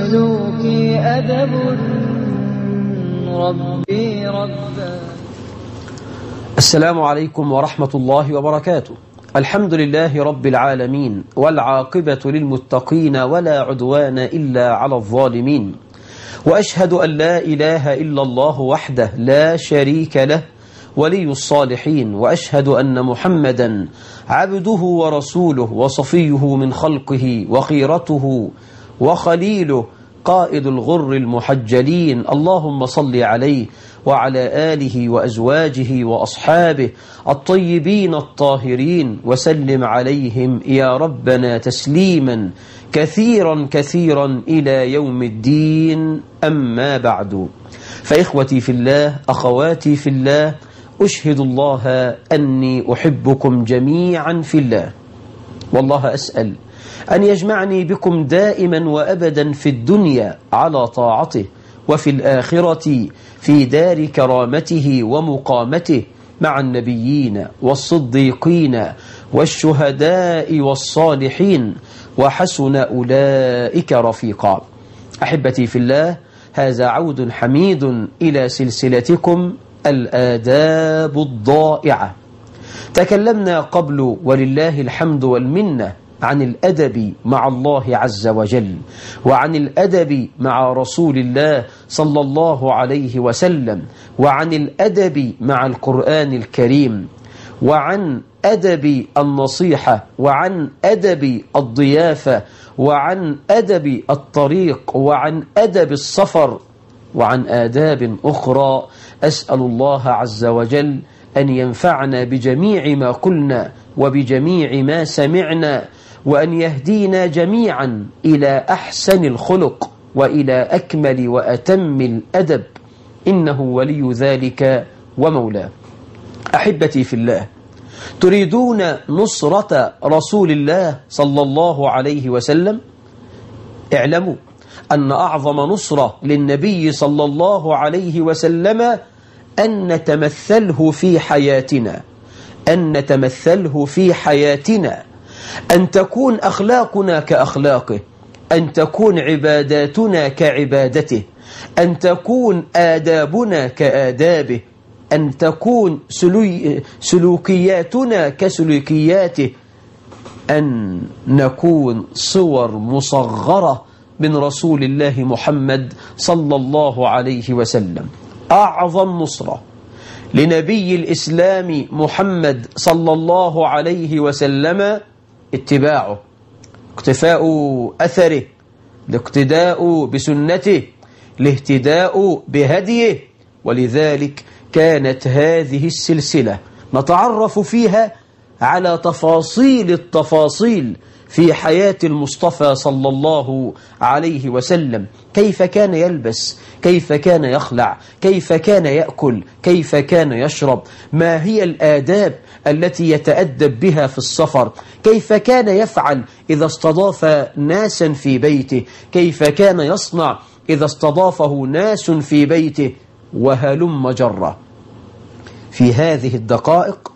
وذوقي أدب ربي ربا. السلام عليكم ورحمة الله وبركاته. الحمد لله رب العالمين، والعاقبة للمتقين، ولا عدوان إلا على الظالمين. وأشهد أن لا إله إلا الله وحده لا شريك له ولي الصالحين، وأشهد أن محمدا عبده ورسوله وصفيه من خلقه وخيرته وخليله، قائد الغر المحجلين. اللهم صل عليه وعلى آله وأزواجه وأصحابه الطيبين الطاهرين، وسلم عليهم يا ربنا تسليما كثيرا كثيرا إلى يوم الدين. أما بعد، فإخوتي في الله، أخواتي في الله، أشهد الله أني أحبكم جميعا في الله، والله أسأل أن يجمعني بكم دائما وأبدا في الدنيا على طاعته، وفي الآخرة في دار كرامته ومقامته مع النبيين والصديقين والشهداء والصالحين، وحسن أولئك رفيقا. أحبتي في الله، هذا عود حميد إلى سلسلتكم الآداب الضائعة. تكلمنا قبل ولله الحمد والمنة عن الأدب مع الله عز وجل، وعن الأدب مع رسول الله صلى الله عليه وسلم، وعن الأدب مع القرآن الكريم، وعن أدب النصيحة، وعن أدب الضيافة، وعن أدب الطريق، وعن أدب السفر، وعن آداب أخرى. أسأل الله عز وجل أن ينفعنا بجميع ما قلنا وبجميع ما سمعنا، وأن يهدينا جميعا إلى أحسن الخلق وإلى أكمل وأتم الأدب، إنه ولي ذلك ومولاه. أحبتي في الله، تريدون نصرة رسول الله صلى الله عليه وسلم؟ اعلموا أن أعظم نصرة للنبي صلى الله عليه وسلم أن نتمثله في حياتنا، أن نتمثله في حياتنا، أن تكون أخلاقنا كأخلاقه، أن تكون عباداتنا كعبادته، أن تكون آدابنا كآدابه، أن تكون سلوكياتنا كسلوكياته، أن نكون صور مصغرة من رسول الله محمد صلى الله عليه وسلم. أعظم نصرة لنبي الإسلام محمد صلى الله عليه وسلم اتباعه، اقتفاء أثره، الاقتداء بسنته، الاهتداء بهديه. ولذلك كانت هذه السلسلة نتعرف فيها على تفاصيل التفاصيل في حياة المصطفى صلى الله عليه وسلم، كيف كان يلبس، كيف كان يخلع، كيف كان يأكل، كيف كان يشرب، ما هي الآداب التي يتأدب بها في السفر، كيف كان يفعل إذا استضاف ناسا في بيته، كيف كان يصنع إذا استضافه ناس في بيته، وهلم جرة. في هذه الدقائق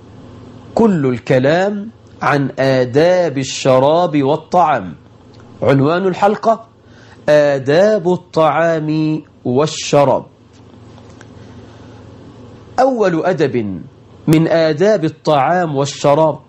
كل الكلام عن آداب الشراب والطعام. عنوان الحلقة: آداب الطعام والشراب. أول أدب من آداب الطعام والشراب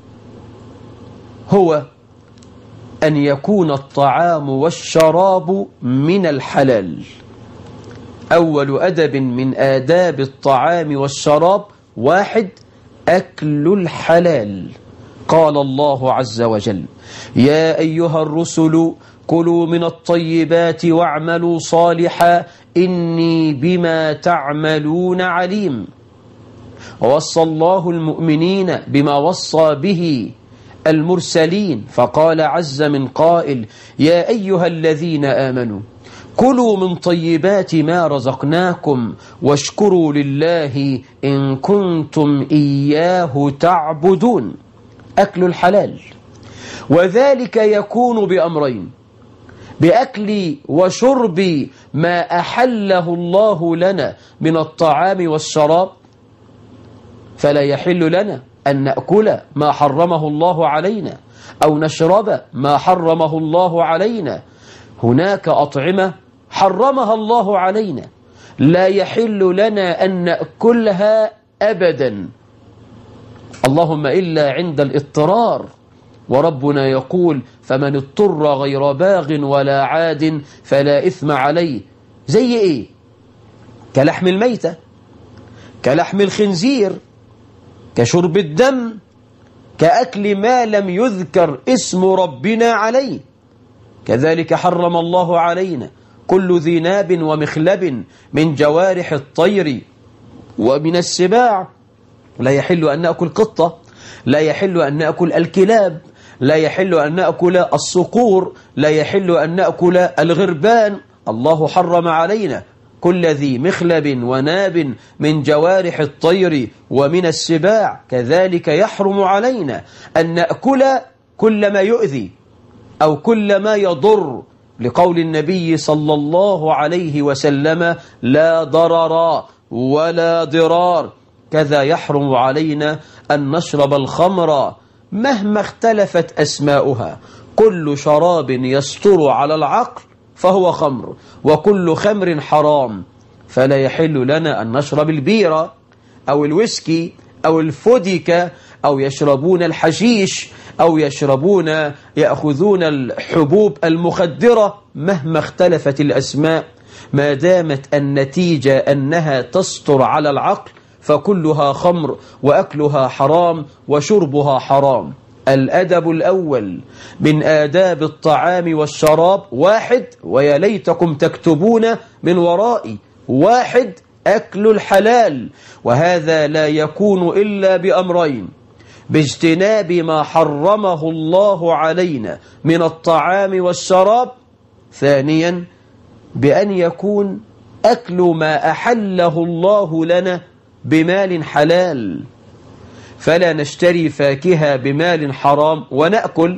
هو أن يكون الطعام والشراب من الحلال. أول أدب من آداب الطعام والشراب: 1. أكل الحلال. قال الله عز وجل: يا أيها الرسل كلوا من الطيبات واعملوا صالحا إني بما تعملون عليم. ووصى الله المؤمنين بما وصى به المرسلين، فقال عز من قائل: يا أيها الذين آمنوا كلوا من طيبات ما رزقناكم واشكروا لله إن كنتم إياه تعبدون. أكل الحلال، وذلك يكون بأمرين: بأكل وشرب ما أحله الله لنا من الطعام والشراب، فلا يحل لنا أن نأكل ما حرمه الله علينا أو نشرب ما حرمه الله علينا. هناك أطعمة حرمها الله علينا لا يحل لنا أن نأكلها أبدا، اللهم إلا عند الاضطرار، وربنا يقول فمن اضطر غير باغ ولا عاد فلا إثم عليه. زي إيه؟ كلحم الميتة، كلحم الخنزير، كشرب الدم، كأكل ما لم يذكر اسم ربنا عليه. كذلك حرم الله علينا كل ذي ناب ومخلب من جوارح الطير ومن السباع. لا يحل أن نأكل قطة، لا يحل أن نأكل الكلاب، لا يحل أن نأكل الصقور، لا يحل أن نأكل الغربان. الله حرم علينا كل ذي مخلب وناب من جوارح الطير ومن السباع. كذلك يحرم علينا أن نأكل كل ما يؤذي أو كل ما يضر، لقول النبي صلى الله عليه وسلم لا ضرر ولا ضرار. كذا يحرم علينا أن نشرب الخمر مهما اختلفت أسماؤها، كل شراب يستر على العقل فهو خمر، وكل خمر حرام. فلا يحل لنا أن نشرب البيرة أو الويسكي أو الفوديكا، أو يشربون الحشيش، أو يأخذون الحبوب المخدرة مهما اختلفت الأسماء، ما دامت النتيجة أنها تستر على العقل فكلها خمر، وأكلها حرام وشربها حرام. الأدب الأول من آداب الطعام والشراب: 1، ويا ليتكم تكتبون من ورائي: 1، أكل الحلال، وهذا لا يكون إلا بأمرين: باجتناب ما حرمه الله علينا من الطعام والشراب، 2، بأن يكون أكل ما أحله الله لنا بمال حلال، فلا نشتري فاكهة بمال حرام ونأكل.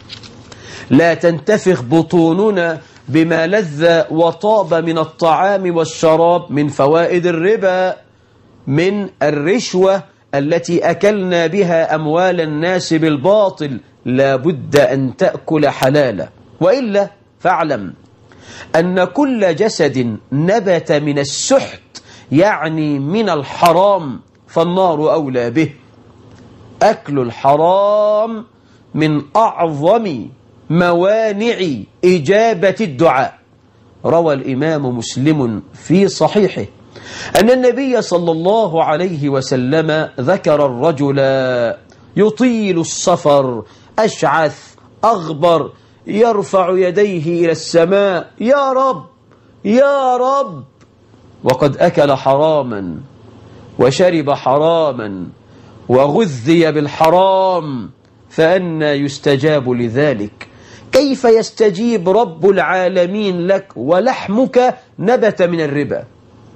لا تنتفخ بطوننا بما لذ وطاب من الطعام والشراب من فوائد الربا، من الرشوة التي أكلنا بها أموال الناس بالباطل. لا بد أن تأكل حلالا، وإلا فاعلم أن كل جسد نبت من السحت، يعني من الحرام، فالنار أولى به. أكل الحرام من أعظم موانع إجابة الدعاء. روى الإمام مسلم في صحيحه أن النبي صلى الله عليه وسلم ذكر الرجل يطيل السفر أشعث أغبر يرفع يديه إلى السماء: يا رب يا رب، وقد أكل حراما وشرب حراما وغذي بالحرام، فأنى يستجاب لذلك؟ كيف يستجيب رب العالمين لك ولحمك نبت من الربا،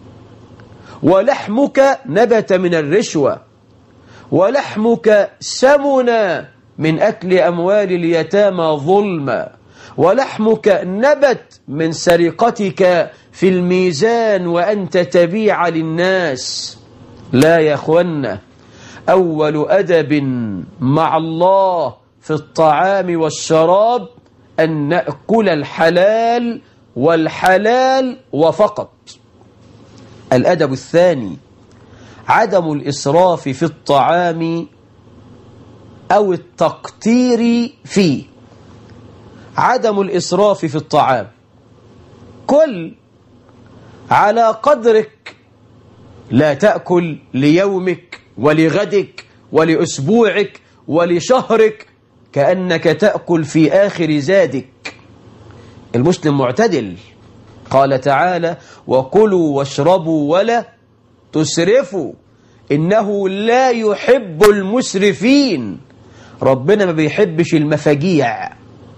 ولحمك نبت من الرشوة، ولحمك سمن من أكل أموال اليتامى ظلما، ولحمك نبت من سرقتك في الميزان وأنت تبيع للناس؟ لا يا أخوانا، أول أدب مع الله في الطعام والشراب أن نأكل الحلال، والحلال وفقط. الأدب الثاني: عدم الإسراف في الطعام أو التقتير فيه. عدم الإسراف في الطعام: كل على قدرك، لا تأكل ليومك ولغدك ولأسبوعك ولشهرك كأنك تأكل في آخر زادك. المسلم معتدل. قال تعالى: وكلوا واشربوا ولا تسرفوا إنه لا يحب المسرفين. ربنا ما بيحبش المفاجيع،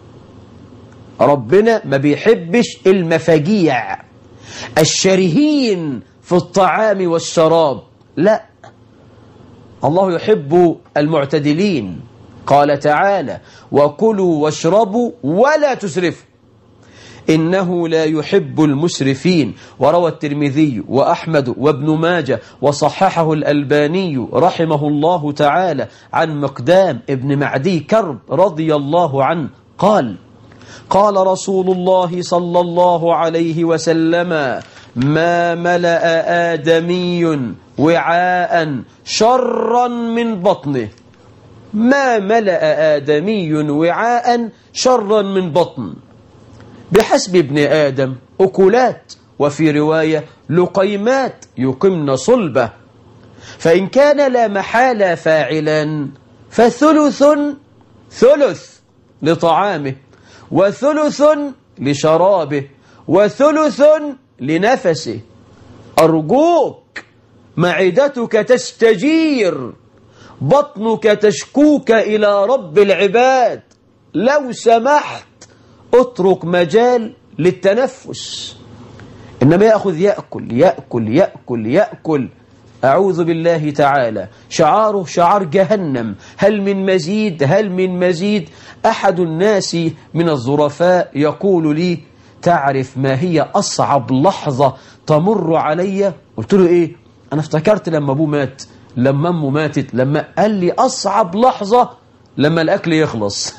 ربنا ما بيحبش المفاجيع الشرهين في الطعام والشراب، لا، الله يحب المعتدلين. قال تعالى: وكلوا واشربوا ولا تسرفوا إنه لا يحب المسرفين. وروى الترمذي وأحمد وابن ماجه وصححه الألباني رحمه الله تعالى عن مقدام ابن معدي كرب رضي الله عنه قال: قال رسول الله صلى الله عليه وسلم: ما ملأ آدمي وعاء شرا من بطنه. ما ملأ آدمي وعاء شرا من بطن. بحسب ابن آدم أكلات، وفي رواية لقيمات يقمن صلبه، فإن كان لا محالة فاعلا فثلث ثلث لطعامه، وثلث لشرابه، وثلث لنفسه. أرجوك معدتك تستجير، بطنك تشكوك إلى رب العباد، لو سمحت اترك مجال للتنفس. إنما يأخذ يأكل يأكل يأكل يأكل. أعوذ بالله تعالى، شعاره شعار جهنم. هل من مزيد؟ هل من مزيد؟ أحد الناس من الظرفاء يقول لي: تعرف ما هي أصعب لحظة تمر علي؟ قلت له: إيه؟ أنا افتكرت لما أبوه مات، لما أمه ماتت، لما قال لي أصعب لحظة لما الأكل يخلص.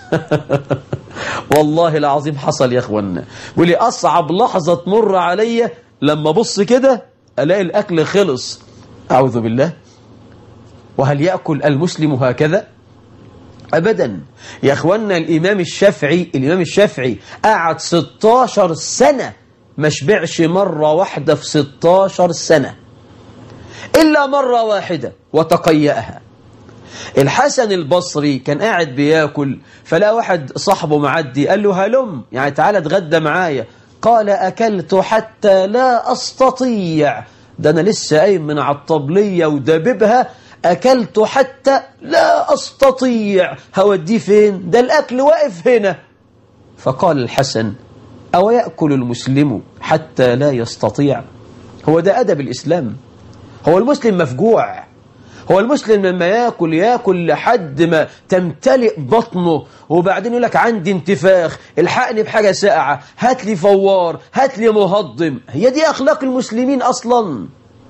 والله العظيم حصل يا أخوانا. ولي أصعب لحظة تمر علي لما بص كده ألاقي الأكل خلص. أعوذ بالله. وهل يأكل المسلم هكذا؟ أبدا يا أخوانا. الإمام الشافعي قعد 16 سنة ما شبعش مرة واحدة في 16 سنة، إلا مرة واحدة وتقيأها. الحسن البصري كان قاعد بياكل، فلا واحد صاحبه معدي قال له: هلم، يعني تعالى اتغدى معايا. قال: أكلت حتى لا أستطيع، ده أنا لسه قايم من على الطبلية ودببها، أكلت حتى لا أستطيع. هوديه فين؟ ده الأكل واقف هنا. فقال الحسن: أو يأكل المسلم حتى لا يستطيع؟ هو ده أدب الإسلام؟ هو المسلم مفجوع؟ هو المسلم لما يأكل لحد ما تمتلئ بطنه، وبعدين يقول لك عندي انتفاخ، الحقني بحاجة ساقعة، هات لي فوار، هات لي مهضم؟ هي دي أخلاق المسلمين أصلا؟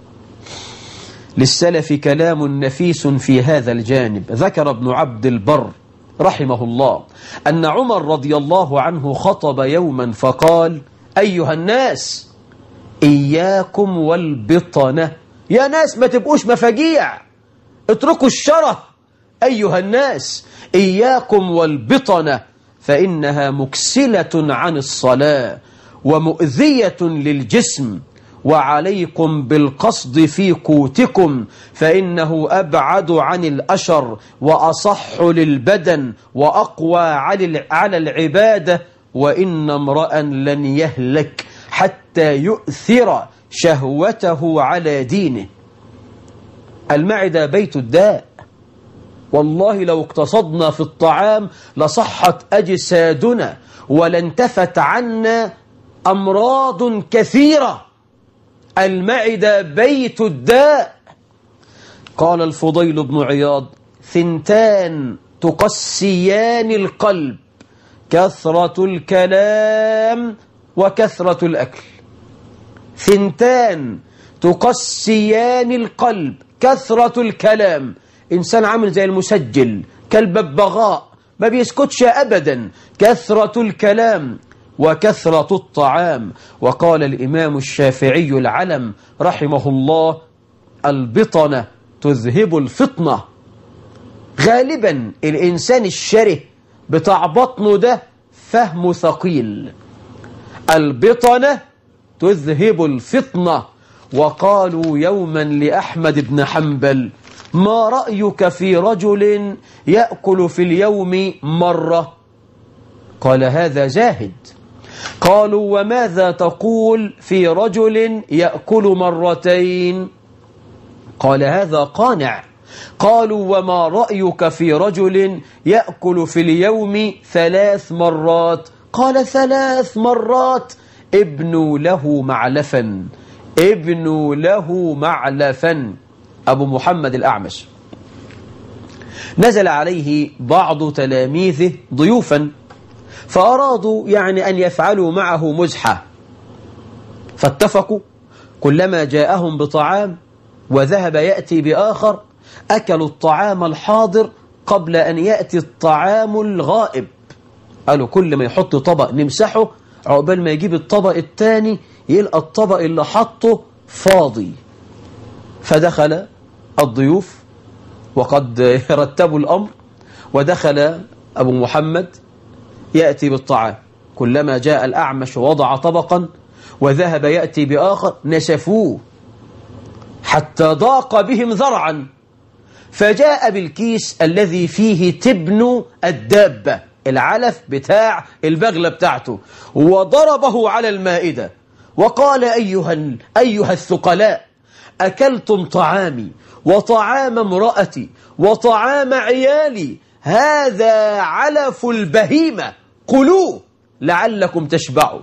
للسلف كلام نفيس في هذا الجانب. ذكر ابن عبد البر رحمه الله أن عمر رضي الله عنه خطب يوما فقال: أيها الناس، إياكم والبطنة. يا ناس ما تبقوش مفاجيع، اتركوا الشره. أيها الناس، إياكم والبطنة، فإنها مكسلة عن الصلاة ومؤذية للجسم، وعليكم بالقصد في قوتكم، فإنه أبعد عن الأشر وأصح للبدن وأقوى على العبادة، وإن امرأ لن يهلك حتى يؤثر شهوته على دينه. المعدة بيت الداء، والله لو اقتصدنا في الطعام لصحت أجسادنا ولانتفت عنا أمراض كثيرة. المعدة بيت الداء. قال الفضيل بن عياض: 2 تقسيان القلب: كثرة الكلام وكثرة الأكل. 2 تقسيان القلب: كثرة الكلام. إنسان عامل زي المسجل، كالببغاء، ما بيسكتش أبدا. كثرة الكلام وكثرة الطعام. وقال الإمام الشافعي العلم رحمه الله: البطنة تذهب الفطنة. غالبا الإنسان الشره بتاع بطنه ده فهم ثقيل. البطنة تذهب الفطنة. وقالوا يوما لأحمد بن حنبل: ما رأيك في رجل يأكل في اليوم مرة؟ قال: هذا زاهد. قالوا: وماذا تقول في رجل يأكل 2 مرتين؟ قال: هذا قانع. قالوا: وما رأيك في رجل يأكل في اليوم 3 مرات؟ قال: 3 مرات. ابنوا له معلفا، ابنوا له معلفا. أبو محمد الأعمش نزل عليه بعض تلاميذه ضيوفا، فأرادوا يعني أن يفعلوا معه مزحة، فاتفقوا كلما جاءهم بطعام وذهب يأتي بآخر أكلوا الطعام الحاضر قبل أن يأتي الطعام الغائب. قالوا كل ما يحط طبق نمسحه، عقبال ما يجيب الطبق الثاني يلقى الطبق اللي حطه فاضي. فدخل الضيوف وقد رتبوا الأمر، ودخل أبو محمد يأتي بالطعام. كلما جاء الأعمش ووضع طبقا وذهب يأتي بآخر نسفوه حتى ضاق بهم ذرعا، فجاء بالكيس الذي فيه تبن الدابة، العلف بتاع البغلة بتاعته، وضربه على المائدة وقال أيها الثقلاء، أكلتم طعامي وطعام امرأتي وطعام عيالي، هذا علف البهيمة، كلوه لعلكم تشبعوا.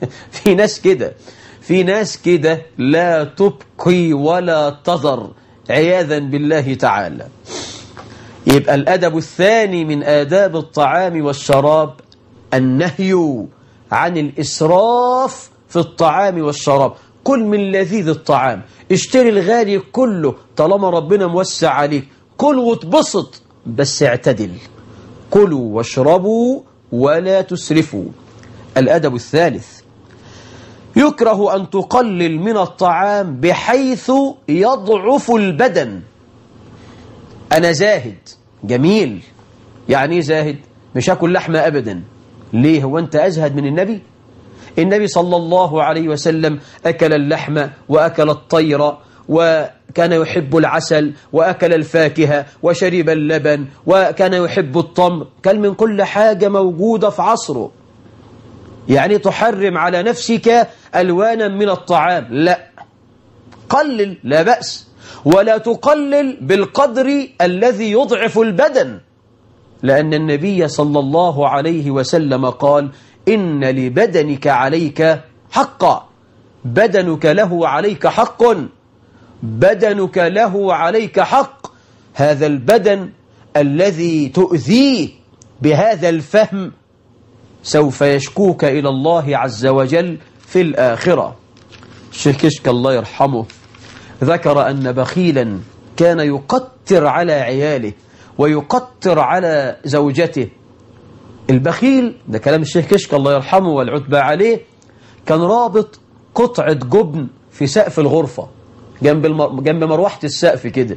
في ناس كده لا تبقي ولا تذر عياذا بالله تعالى. يبقى الأدب الثاني من آداب الطعام والشراب النهي عن الإسراف في الطعام والشراب. كل من لذيذ الطعام، اشتري الغالي كله طالما ربنا موسع عليك، كل واتبسط بس اعتدل، كلوا واشربوا ولا تسرفوا. الأدب الثالث يكره أن تقلل من الطعام بحيث يضعف البدن. أنا زاهد، جميل، يعني ايه زاهد؟ مش هاكل لحمة أبدا. ليه؟ هو أنت أزهد من النبي؟ النبي صلى الله عليه وسلم أكل اللحم وأكل الطير وكان يحب العسل وأكل الفاكهة وشرب اللبن وكان يحب التمر، كل من كل حاجة موجودة في عصره. يعني تحرم على نفسك ألوانا من الطعام؟ لا، قلل لا بأس، ولا تقلل بالقدر الذي يضعف البدن، لأن النبي صلى الله عليه وسلم قال إن لبدنك عليك حقا، بدنك له عليك حق، بدنك له عليك حق. هذا البدن الذي تؤذيه بهذا الفهم سوف يشكوك إلى الله عز وجل في الآخرة. الشيخ كشك الله يرحمه ذكر أن بخيلا كان يقتر على عياله ويقتر على زوجته. البخيل ده كلام الشيخ كشك الله يرحمه والعتبى عليه، كان رابط قطعة جبن في سقف الغرفة جنب مروحة السقف كده،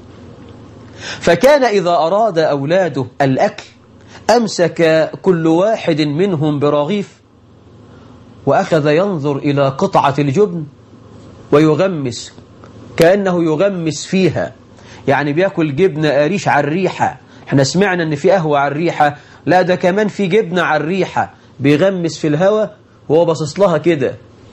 فكان إذا أراد أولاده الأكل أمسك كل واحد منهم برغيف وأخذ ينظر إلى قطعة الجبن ويغمس، كأنه يغمس فيها، يعني بيأكل جبنة قريش على الريحة. احنا سمعنا ان في قهوة على الريحة، لا ده كمان في جبنة على الريحة، بيغمس في الهواء وهو باصص لها كده.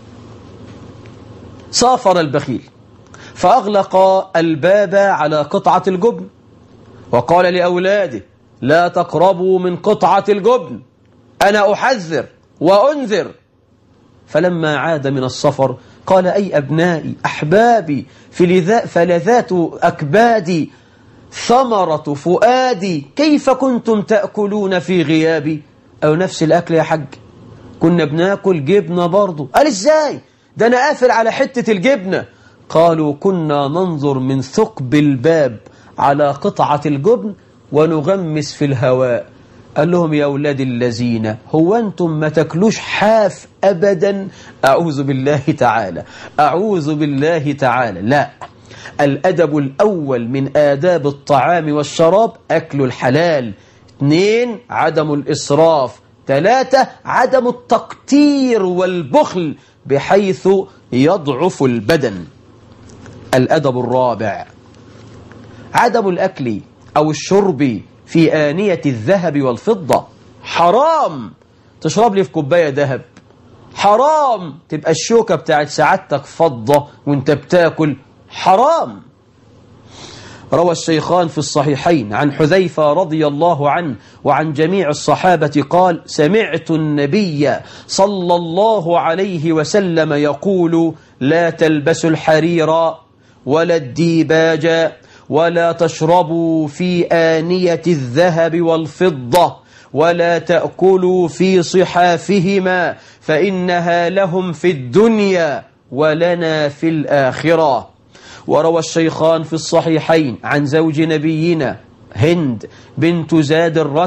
سافر البخيل فأغلق الباب على قطعة الجبن وقال لأولاده لا تقربوا من قطعة الجبن، أنا أحذر وأنذر. فلما عاد من السفر قال أي أبنائي أحبابي فلذات أكبادي ثمرة فؤادي، كيف كنتم تأكلون في غيابي؟ أو نفس الأكل يا حج، كنا بناكل جبنة برضو. قال إزاي؟ ده أنا قافل على حتة الجبنة. قالوا كنا ننظر من ثقب الباب على قطعة الجبن ونغمس في الهواء. قال لهم يا أولاد الذين، هو أنتم ما تاكلوش حاف أبدا؟ أعوذ بالله تعالى، أعوذ بالله تعالى. لا، الأدب الأول من آداب الطعام والشراب أكل الحلال. 2 عدم الإسراف. 3 عدم التقتير والبخل بحيث يضعف البدن. الأدب الرابع عدم الأكل أو الشرب في آنية الذهب والفضة. حرام تشرب لي في كوباية ذهب، حرام تبقى الشوكة بتاعت سعادتك فضة وانت بتاكل، حرام. روى الشيخان في الصحيحين عن حذيفة رضي الله عنه وعن جميع الصحابة قال سمعت النبي صلى الله عليه وسلم يقول لا تلبسوا الحرير ولا الديباج ولا تشربوا في آنية الذهب والفضة ولا تأكلوا في صحافهما فإنها لهم في الدنيا ولنا في الآخرة. وروى الشيخان في الصحيحين عن زوج نبينا هند بنت زاد الركب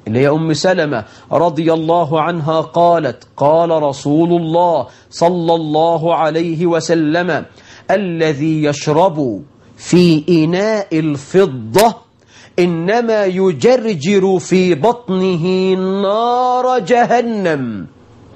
اللي هي أم سلمة رضي الله عنها قالت قال رسول الله صلى الله عليه وسلم الذي يشرب في إناء الفضة إنما يجرجر في بطنه نار جهنم،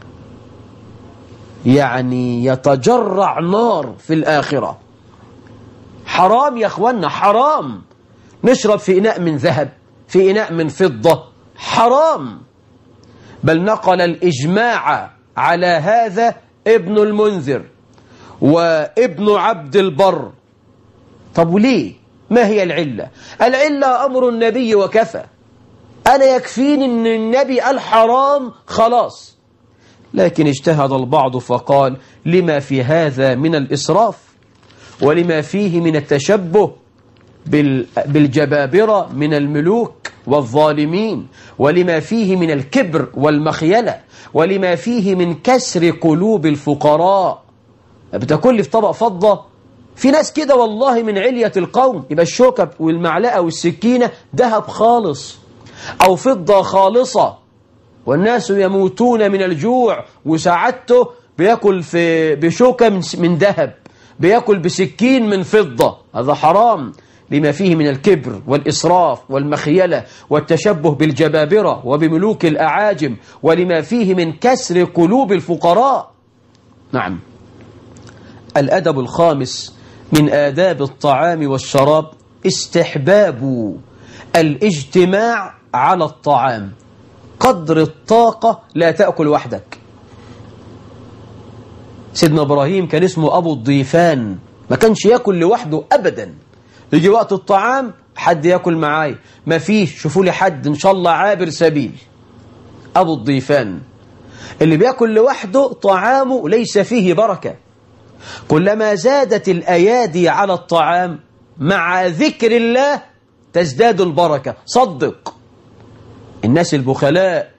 يعني يتجرع نار في الآخرة. حرام يا أخوانا، حرام نشرب في إناء من ذهب، في إناء من فضة، حرام. بل نقل الإجماع على هذا ابن المنذر وابن عبد البر. طب وليه؟ ما هي العلة؟ العلة أمر النبي وكفى، أنا يكفيني أن النبي قال حرام خلاص. لكن اجتهد البعض فقال لما في هذا من الإسراف، ولما فيه من التشبه بالجبابرة من الملوك والظالمين، ولما فيه من الكبر والمخيلة، ولما فيه من كسر قلوب الفقراء. بتاكل في طبق فضة، في ناس كده والله من علية القوم يبقى الشوكة والمعلقة والسكينة ذهب خالص أو فضة خالصة، والناس يموتون من الجوع وساعته بيأكل بشوكة من ذهب، بيأكل بسكين من فضة. هذا حرام لما فيه من الكبر والإسراف والمخيلة والتشبه بالجبابرة وبملوك الأعاجم، ولما فيه من كسر قلوب الفقراء. نعم. الأدب الخامس من آداب الطعام والشراب استحباب الاجتماع على الطعام قدر الطاقة، لا تأكل وحدك. سيدنا إبراهيم كان اسمه أبو الضيفان، ما كانش يأكل لوحده أبدا. يجي وقت الطعام حد يأكل معاي، ما فيش، شوفوا لي حد إن شاء الله عابر سبيل. أبو الضيفان اللي بيأكل لوحده طعامه ليس فيه بركة. كلما زادت الأيادي على الطعام مع ذكر الله تزداد البركة. صدق. الناس البخلاء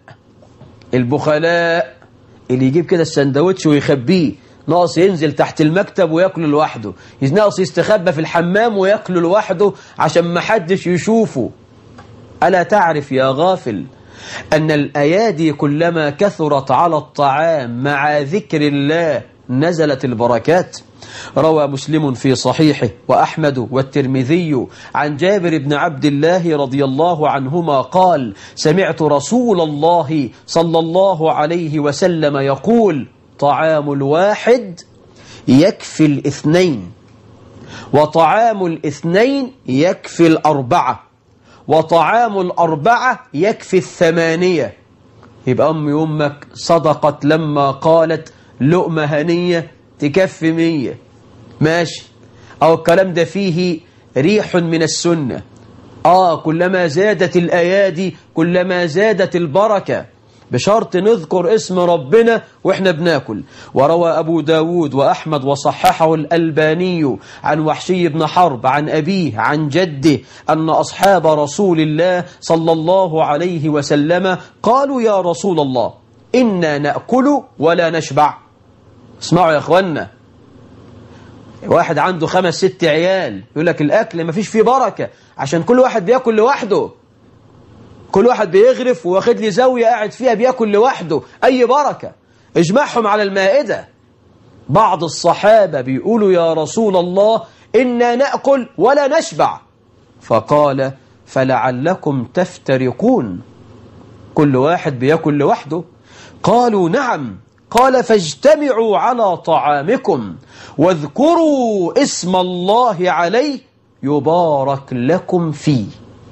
اللي يجيب كده السندوتش ويخبيه، ناقص ينزل تحت المكتب ويأكل لوحده، ناقص يستخبى في الحمام ويأكل لوحده عشان ما حدش يشوفه. ألا تعرف يا غافل أن الأيادي كلما كثرت على الطعام مع ذكر الله نزلت البركات؟ روى مسلم في صحيحه وأحمد والترمذي عن جابر بن عبد الله رضي الله عنهما قال سمعت رسول الله صلى الله عليه وسلم يقول طعام الواحد يكفي الاثنين، وطعام الاثنين يكفي الأربعة، وطعام الأربعة يكفي الثمانية. يبقى أمك صدقت لما قالت لقمة هنية تكفي 100. ماشي، أو الكلام ده فيه ريح من السنة. كلما زادت الأيادي كلما زادت البركة، بشرط نذكر اسم ربنا وإحنا بناكل. وروى أبو داود وأحمد وصححه الألباني عن وحشي بن حرب عن أبيه عن جده أن أصحاب رسول الله صلى الله عليه وسلم قالوا يا رسول الله إنا نأكل ولا نشبع. اسمعوا يا أخوانا، واحد عنده 5-6 عيال يقول لك الأكل ما فيش فيه بركة عشان كل واحد بيأكل لوحده، كل واحد بيغرف واخد لي زاوية قاعد فيها بيأكل لوحده، أي بركة؟ اجمعهم على المائدة. بعض الصحابة بيقولوا يا رسول الله إنا نأكل ولا نشبع، فقال فلعلكم تفترقون، كل واحد بيأكل لوحده. قالوا نعم. قال فاجتمعوا على طعامكم واذكروا اسم الله عليه يبارك لكم فيه.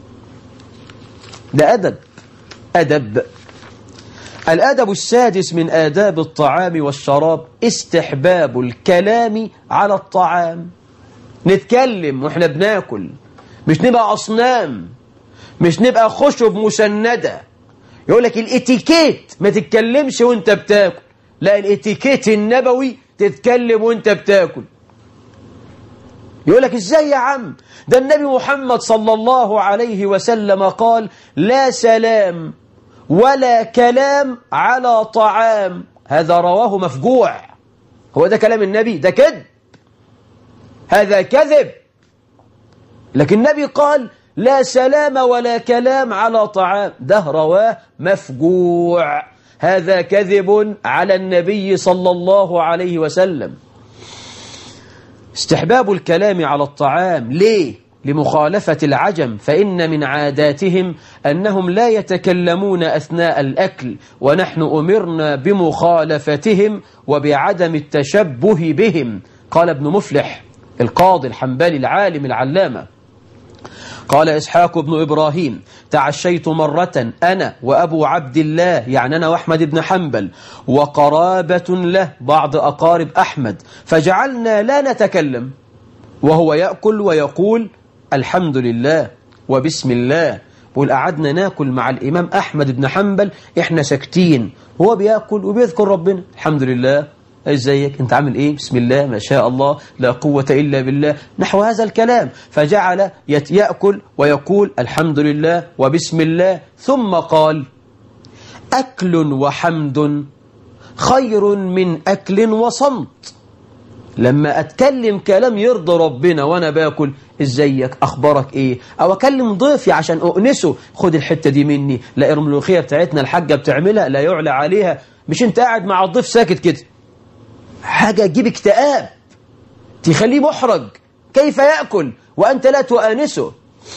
ده أدب. الأدب السادس من آداب الطعام والشراب استحباب الكلام على الطعام. نتكلم وإحنا بناكل، مش نبقى أصنام، مش نبقى خشب مسندة. يقول لك الاتيكيت ما تتكلمش وانت بتاكل، لا، الاتيكيت النبوي تتكلم وانت بتاكل. يقول لك ازاي يا عم؟ ده النبي محمد صلى الله عليه وسلم قال لا سلام ولا كلام على طعام. هذا رواه مفجوع. هو ده كلام النبي؟ ده كذب، هذا كذب. لكن النبي قال لا سلام ولا كلام على طعام، ده رواه مفجوع. هذا كذب على النبي صلى الله عليه وسلم. استحباب الكلام على الطعام، ليه؟ لمخالفة العجم، فإن من عاداتهم أنهم لا يتكلمون أثناء الأكل، ونحن أمرنا بمخالفتهم وبعدم التشبه بهم. قال ابن مفلح القاضي الحنبلي العالم العلامة، قال إسحاق بن إبراهيم: تعشيت مرة أنا وأبو عبد الله، يعني أنا وأحمد بن حنبل، وقرابة له بعض أقارب أحمد، فجعلنا لا نتكلم، وهو يأكل ويقول الحمد لله وبسم الله. قعدنا ناكل مع الإمام أحمد بن حنبل، إحنا ساكتين، هو بيأكل وبيذكر ربنا، الحمد لله، ازيك، انت عامل ايه، بسم الله، ما شاء الله، لا قوة إلا بالله، نحو هذا الكلام. فجعل يأكل ويقول الحمد لله وبسم الله، ثم قال: أكل وحمد خير من أكل وصمت. لما أتكلم كلام يرضي ربنا وأنا باكل، ازيك، أخبارك ايه، أو أكلم ضيفي عشان أؤنسه، خد الحتة دي مني، لا الملوخية بتاعتنا الحاجة بتعملها لا يعلى عليها، مش انت قاعد مع الضيف ساكت كده، حاجة تجيب اكتئاب تخليه محرج، كيف يأكل وأنت لا تؤانسه.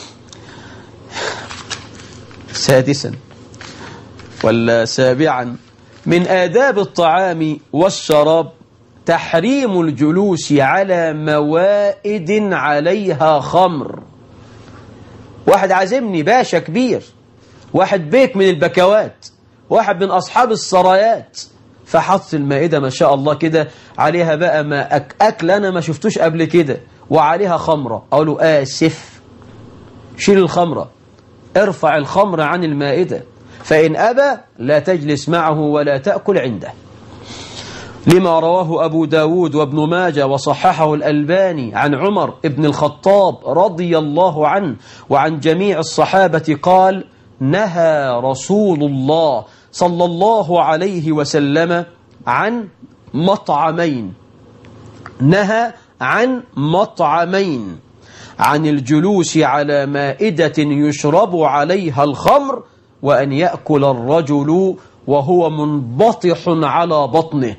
سادسا ولا سابعا، من آداب الطعام والشراب تحريم الجلوس على موائد عليها خمر. واحد عازمني، باشا كبير، واحد بيك من البكوات، واحد من أصحاب السرايات، فحط المائدة ما شاء الله كده عليها بقى ما أكل أنا ما شفتوش قبل كده، وعليها خمرة. أقول له آسف، شيل الخمرة، ارفع الخمر عن المائدة، فإن أبى لا تجلس معه ولا تأكل عنده، لما رواه أبو داود وابن ماجه وصححه الألباني عن عمر ابن الخطاب رضي الله عنه وعن جميع الصحابة قال: نهى رسول الله صلى الله عليه وسلم عن مطعمين، نهى عن مطعمين، عن الجلوس على مائدة يشرب عليها الخمر، وأن يأكل الرجل وهو منبطح على بطنه.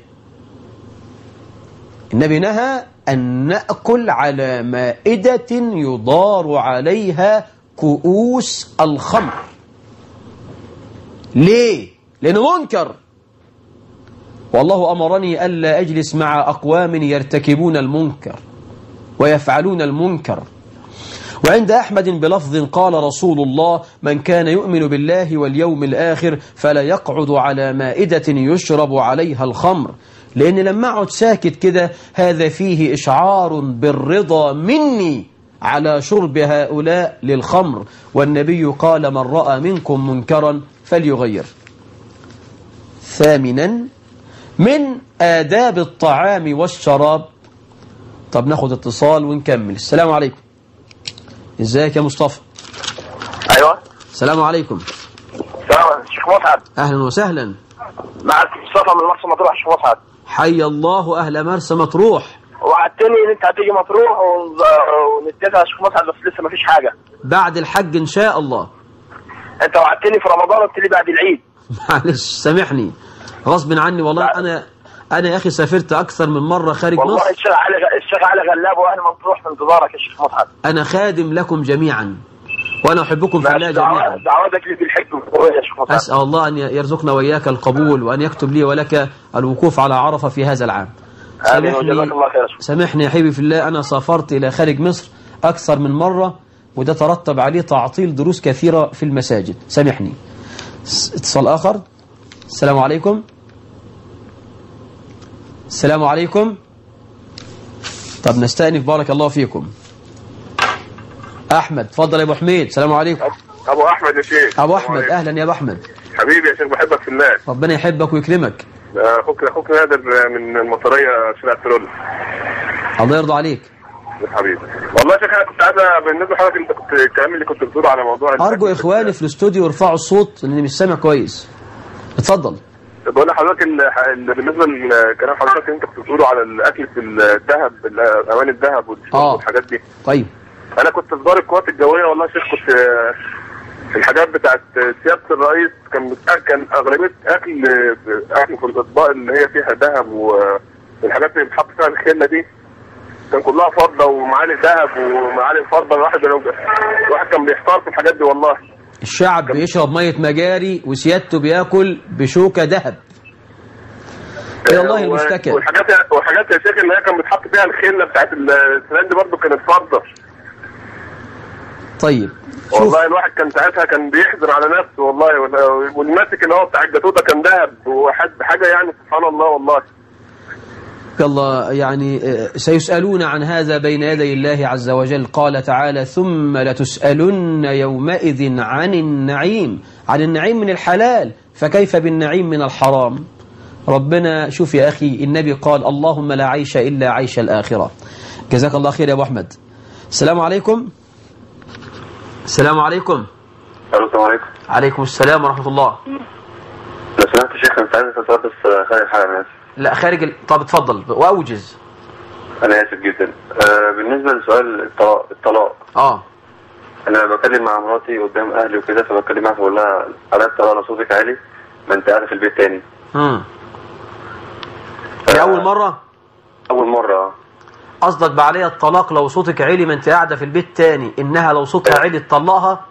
النبي نهى أن نأكل على مائدة يدار عليها كؤوس الخمر. ليه؟ لأنه منكر، والله أمرني ألا أجلس مع أقوام يرتكبون المنكر ويفعلون المنكر. وعند أحمد بلفظ قال رسول الله: من كان يؤمن بالله واليوم الآخر فلا يقعد على مائدة يشرب عليها الخمر. لأن لما أقعد ساكت كده هذا فيه إشعار بالرضا مني على شرب هؤلاء للخمر، والنبي قال: من رأى منكم منكرا فليغير. ثامنا، من آداب الطعام والشراب. طب ناخد اتصال ونكمل. السلام عليكم. ازيك يا مصطفى؟ ايوه. السلام عليكم. السلام عليكم شيخ مسعد. اهلا وسهلا. معك مصطفى من مرسى مطروح. شيخ مسعد حي الله اهل مرسى مطروح. وعدتني ان انت هتيجي مطروح ونتفق يا شيخ مسعد، بس لسه مفيش حاجه. بعد الحج ان شاء الله. انت وعدتني في رمضان، قلت لي بعد العيد. معلش سامحني غصب عني والله. انا يا اخي سافرت اكثر من مره خارج مصر. والله الشيخ علي غلاب واهل مطروح من انتظارك يا شيخ مسعد. انا خادم لكم جميعا وانا احبكم في الله جميعا. دعوتك لي بالحج يا شيخ مسعد. اسال الله ان يرزقنا واياك القبول، وان يكتب لي ولك الوقوف على عرفه في هذا العام. سامحني يا حبيبي في الله، انا سافرت الى خارج مصر اكثر من مره، وده ترتب عليه تعطيل دروس كثيره في المساجد. سامحني. اتصال اخر. السلام عليكم. السلام عليكم. طب نستأنف، بارك الله فيكم. أحمد، تفضل يا أبو حميد. السلام عليكم. أبو أحمد يا شيخ. أبو أحمد، أهلا يا أبو أحمد. حبيبي يا شيخ، بحبك في الله. ربنا يحبك ويكرمك. أخوك نادر من المطرية شارع ترول. الله يرضى عليك حبيبي. والله يا شيخ أنا كنت عايز بالنسبة لحضرتك، أنت كنت الكلام اللي كنت بتقوله على موضوع أرجو إخواني في الاستوديو يرفعوا الصوت لأني مش سامع كويس. اتفضل. بقول لحضرتك بالنسبه لكلام حضرتك انت بتقوله على الاكل في الذهب، اواني الذهب والحاجات دي. طيب انا كنت في دار القوات الجويه والله يا شيخ. كنت في الحاجات بتاعت سياده الرئيس كان اغلبيه اكل في الاطباق اللي هي فيها ذهب والحاجات اللي بتحط فيها الخله دي كان كلها فضه ومعالي ذهب ومعالي فضه. الواحد كان بيحتار في الحاجات دي والله. الشعب بيشرب ميه مجاري وسيادته بياكل بشوكه ذهب. يا الله المشتكى. وحاجات يا شيخ اللي هي كان بيتحط فيها الخله بتاعت السنان دي برضه كانت فضه. طيب والله الواحد كان ساعتها كان بيحزن على نفسه والله. والماسك اللي هو بتاع الجاتوه كان ذهب حاجه يعني سبحان الله والله. يلا يعني سيسألون عن هذا بين يدي الله عز وجل. قال تعالى ثم لتسألن يومئذ عن النعيم. عن النعيم من الحلال، فكيف بالنعيم من الحرام؟ ربنا شوف يا أخي، النبي قال اللهم لا عيش إلا عيش الآخرة. جزاك الله خير يا أبو أحمد. السلام عليكم. السلام عليكم. السلام عليكم. عليكم السلام ورحمة الله. لو سمحت يا شيخ انت عايز تسأل بس خارج الحلقة. انا اسف. لا خارج طب اتفضل واوجز. انا اسف جدا. بالنسبة لسؤال الطلاق. انا بكلم مع مراتي قدام اهلي وكده، فبكلمها بقول لها على الطلاق انا صوتك عالي ما انت قاعدة في البيت تاني. دي اول مرة؟ اول مرة. قصدك بعليها الطلاق لو صوتك عالي ما انت قاعدة في البيت تاني، انها لو صوتها عالي تطلقها؟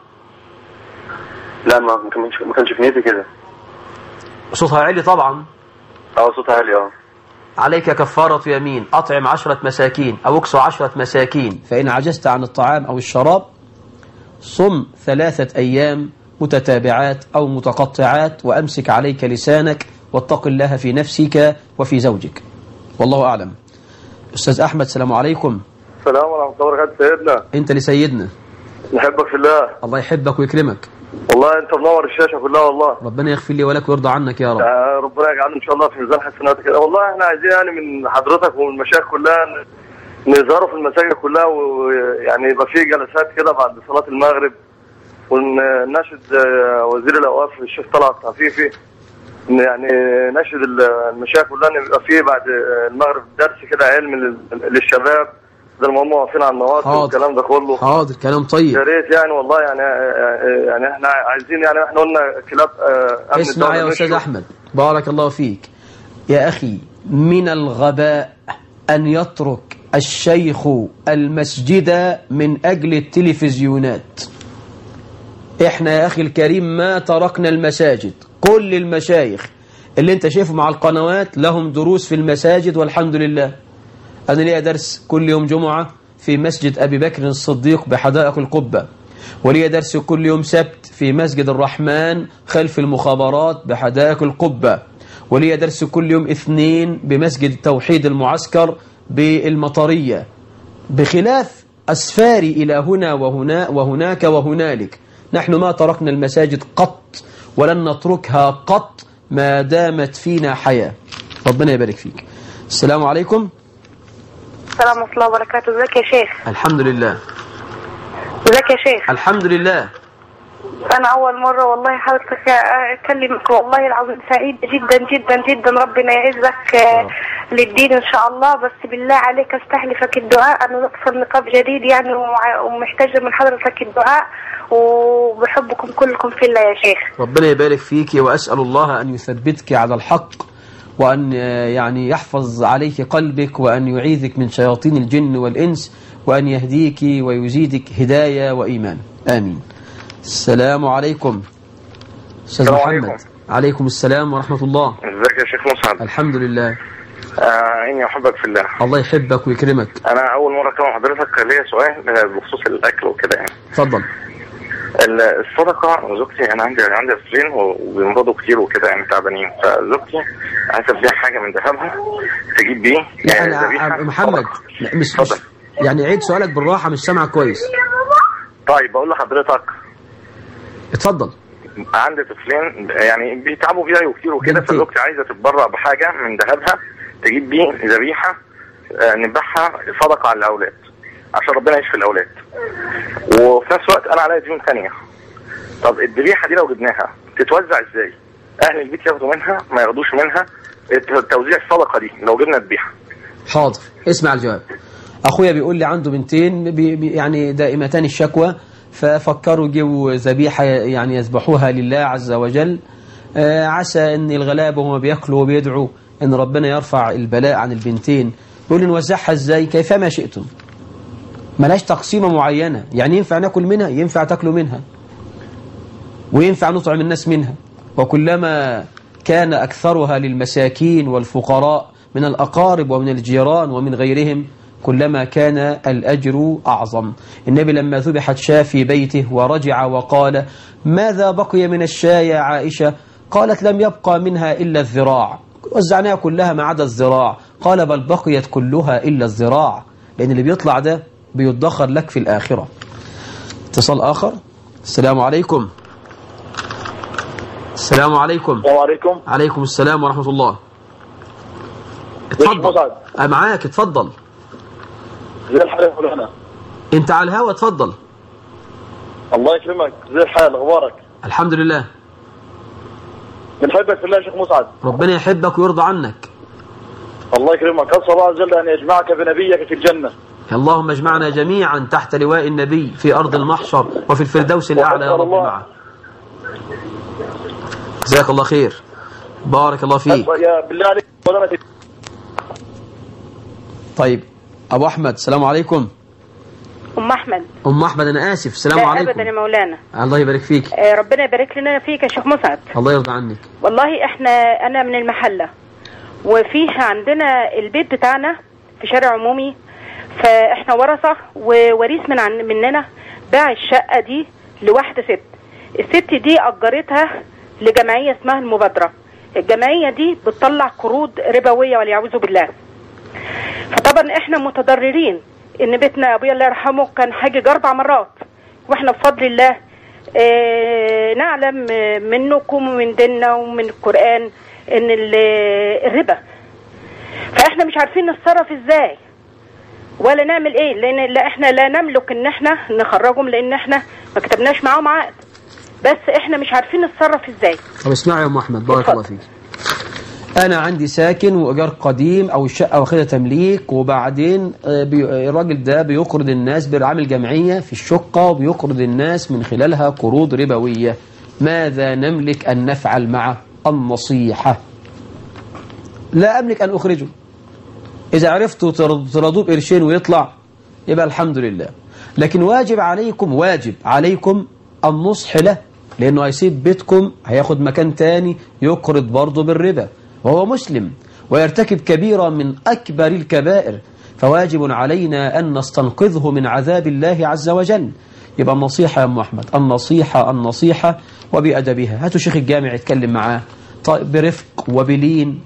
لا ما كانش في نيتي كده. صوتها عالي طبعا. صوتها عالي. عليك كفارة يمين، أطعم 10 مساكين أو اكسو 10 مساكين، فإن عجزت عن الطعام أو الشراب صم 3 أيام متتابعات أو متقطعات، وأمسك عليك لسانك واتق الله في نفسك وفي زوجك. والله أعلم. أستاذ أحمد السلام عليكم. السلام ورحمة الله وبركاته. سيدنا أنت لسيدنا. نحبك في الله. الله يحبك ويكرمك. والله انت منور الشاشه كلها والله. ربنا يغفر لي ولك ويرضى عنك يا رب. ربنا يجعله ان شاء الله في ميزان حسناتك كده. والله احنا عايزين يعني من حضرتك ومن المشايخ كلها نظهروا في المساجد كلها، ويعني يبقى في جلسات كده بعد صلاه المغرب، ونناشد وزير الاوقاف الشيخ طلعت عفيفي يعني ناشد المشايخ كلها ان يبقى في بعد المغرب درس كده علم للشباب زي ما هم واقفين على النواصي والكلام ده كله. حاضر كلام طيب. يا ريت يعني والله يعني احنا عايزين يعني احنا قلنا كلاب امن. اسمع يا استاذ احمد بارك الله فيك يا اخي، من الغباء ان يترك الشيخ المسجد من اجل التلفزيونات. احنا يا اخي الكريم ما تركنا المساجد. كل المشايخ اللي انت شايفه مع القنوات لهم دروس في المساجد والحمد لله. أنا لي درس كل يوم جمعة في مسجد أبي بكر الصديق بحدائق القبة، ولي درس كل يوم سبت في مسجد الرحمن خلف المخابرات بحدائق القبة، ولي درس كل يوم اثنين بمسجد توحيد المعسكر بالمطرية، بخلاف أسفاري إلى هنا وهنا وهناك وهنالك. نحن ما تركنا المساجد قط ولن نتركها قط ما دامت فينا حياة. ربنا يبارك فيك. السلام عليكم. السلام ورحمة الله وبركاته. ازيك يا شيخ؟ الحمد لله. ازيك يا شيخ؟ الحمد لله. أنا أول مرة والله حضرتك أكلمك، والله العظيم سعيد جدا جدا جدا. ربنا يعزك للدين إن شاء الله. بس بالله عليك استحلفك الدعاء، أنا نقصر نقاب جديد يعني ومحتاجة من حضرتك الدعاء، وبحبكم كلكم في الله يا شيخ. ربنا يبارك فيك، وأسأل الله أن يثبتك على الحق، وأن يعني يحفظ عليك قلبك، وأن يعيذك من شياطين الجن والإنس، وأن يهديك ويزيدك هداية وإيمان. آمين. السلام عليكم. أستاذ محمد. عليكم السلام ورحمة الله. ازيك يا شيخ مصعب؟ الحمد لله. إني أحبك في الله. الله يحبك ويكرمك. أنا أول مرة أكلم حضرتك، ليا سؤال بخصوص الأكل وكده يعني. اتفضل. الصدقة زوجتي، أنا عندي طفلين وبيمرضوا كتير وكده يعني تعبانين، فزوجتي عايزة تبيع حاجة من ذهبها تجيب بيه. يعني محمد مش يعني عيد سؤالك بالراحة، مش سامعك كويس. طيب بقول لحضرتك. اتفضل. عندي طفلين يعني بيتعبوا بيها كتير وكده، فزوجتي عايزة تتبرع بحاجة من ذهبها تجيب بيه ذبيحة نذبحها صدقة على الأولاد عشان ربنا يشفي الأولاد، وفي نفس الوقت أنا عليا ديون ثانية. طب الذبيحة دي لو جبناها تتوزع إزاي؟ أهل البيت ياخدوا منها ما ياخدوش منها؟ توزيع الصدقة دي لو جبنا ذبيحة. حاضر، اسمع الجواب. أخويا بيقول لي عنده بنتين يعني دائمتان الشكوى، ففكروا جوا ذبيحة يعني يذبحوها لله عز وجل، عسى أن الغلابة وما بيأكلوا وبيدعوا أن ربنا يرفع البلاء عن البنتين. بيقول لي نوزعها إزاي؟ كيفما شئتم، ملاش تقسيمة معينة، يعني ينفع ناكل منها، ينفع تاكلوا منها، وينفع نطعم الناس منها، وكلما كان أكثرها للمساكين والفقراء من الأقارب ومن الجيران ومن غيرهم كلما كان الأجر أعظم. النبي لما ذبحت شاة في بيته ورجع وقال ماذا بقي من الشاة يا عائشة؟ قالت لم يبقى منها إلا الذراع، وزعناها كلها ما عدا الذراع. قال بل بقيت كلها إلا الذراع، لأن اللي بيطلع ده بيدخر لك في الآخرة. اتصال آخر. السلام عليكم. السلام عليكم. السلام عليكم. عليكم السلام ورحمة الله. اتفضل. معاك، اتفضل. زي الحال يا مولانا. انت على الهوا، اتفضل. الله يكرمك. زي الحال، اخبارك؟ الحمد لله. بنحبك في الله يا شيخ مسعد. ربنا يحبك ويرضى عنك. الله يكرمك. اسال الله عز وجل ان يجمعك بنبيك في الجنه. اللهم اجمعنا جميعا تحت لواء النبي في ارض المحشر وفي الفردوس الاعلى يا رب معه. جزاك الله خير. بارك الله فيك. يا بالله عليك. طيب ابو احمد، السلام عليكم. ام احمد. ام احمد انا اسف. السلام عليكم. ابدا يا مولانا. الله يبارك فيك. ربنا يبارك لنا فيك يا شيخ مسعد. الله يرضى عنك. والله انا من المحله، وفيه عندنا البيت بتاعنا في شارع عمومي، فاحنا ورثه ووريث مننا باع الشقه دي لواحده ست. الست دي اجرتها لجمعيه اسمها المبادره. الجمعيه دي بتطلع قروض ربويه والعياذ بالله. فطبعا احنا متضررين ان بيتنا ابويا الله يرحمه كان حاجج 4 مرات، واحنا بفضل الله نعلم منكم ومن ديننا ومن القرآن ان الربا، فاحنا مش عارفين نتصرف ازاي ولا نعمل ايه، لان احنا لا نملك ان احنا نخرجهم، لان احنا ما كتبناش معاهم عقد، بس احنا مش عارفين نتصرف ازاي. طب اسمعي يا ام احمد، بارك الله فيك. أنا عندي ساكن وإيجار قديم أو الشقة واخدها تمليك، وبعدين الراجل ده بيقرض الناس بعمل جمعية في الشقة وبيقرض الناس من خلالها قروض ربوية. ماذا نملك أن نفعل معه؟ النصيحة. لا أملك أن أخرجه. إذا عرفتوا ترضوه بقرشين ويطلع يبقى الحمد لله، لكن واجب عليكم النصح له، لأنه هيسيب بيتكم هياخد مكان تاني يقرض برضه بالربا وهو مسلم ويرتكب كبيرة من أكبر الكبائر، فواجب علينا أن نستنقذه من عذاب الله عز وجل. يبقى النصيحة يا أم أحمد، النصيحة وبأدبها. هاتوا شيخ الجامع يتكلم معاه طيب برفق وبلين،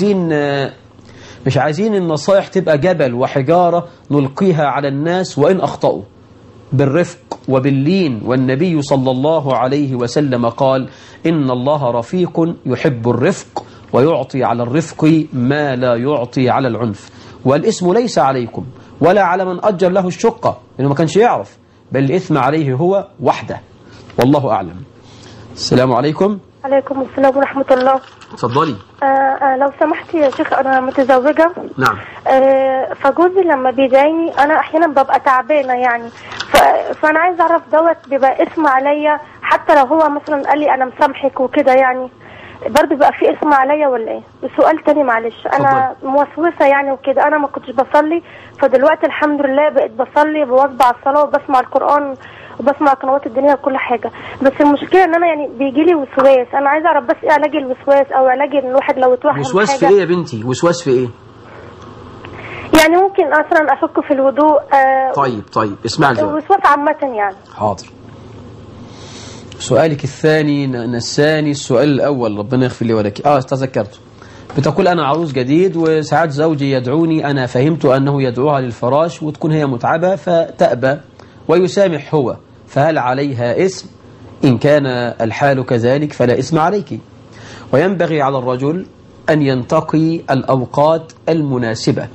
مش عايزين النصائح تبقى جبل وحجارة نلقيها على الناس وإن أخطأوا، بالرفق وباللين. والنبي صلى الله عليه وسلم قال إن الله رفيق يحب الرفق ويعطي على الرفق ما لا يعطي على العنف. والإثم ليس عليكم ولا على من أجر له الشقة، لأنه ما كانش يعرف، بل الإثم عليه هو وحده، والله أعلم. السلام عليكم. عليكم السلام ورحمة الله. اتفضلي. لو سمحتي يا شيخ، أنا متزوجة. نعم. فجوزي لما بيدعيني أنا أحيانا ببقى تعبانة يعني، فأنا عايز أعرف دوت بيبقى اسم عليا، حتى لو هو مثلا قال لي أنا مسامحك وكده، يعني برضه بيبقى في اسم عليا ولا إيه؟ سؤال تاني معلش، أنا موسوسة يعني وكده، أنا ما كنتش بصلي، فدلوقتي الحمد لله بقيت بصلي بواظب على الصلاة وبسمع القرآن وبسمع قنوات الدنيا وكل حاجة، بس المشكلة ان انا يعني بيجي لي وسواس. انا عايزة اعرف بس ايه علاج الوسواس، او علاج ان الواحد لو اتوهم وسواس حاجة. في ايه يا بنتي؟ وسواس في ايه؟ يعني ممكن مثلا افك في الوضوء. طيب اسمع الجواب. وسواس عامة يعني. حاضر. سؤالك الثاني نساني السؤال الاول، ربنا يغفر لي ولك. تذكرته. بتقول انا عروس جديد وساعات زوجي يدعوني، انا فهمت انه يدعوها للفراش وتكون هي متعبة فتأبى ويسامح هو، فهل عليها اسم؟ إن كان الحال كذلك فلا اسم عليك. وينبغي على الرجل أن ينتقي الأوقات المناسبة،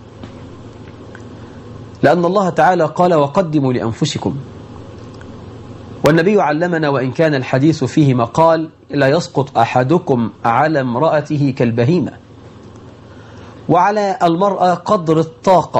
لأن الله تعالى قال وقدموا لأنفسكم، والنبي علمنا وإن كان الحديث فيه مقال لا يسقط أحدكم على امرأته كالبهيمة. وعلى المرأة قدر الطاقة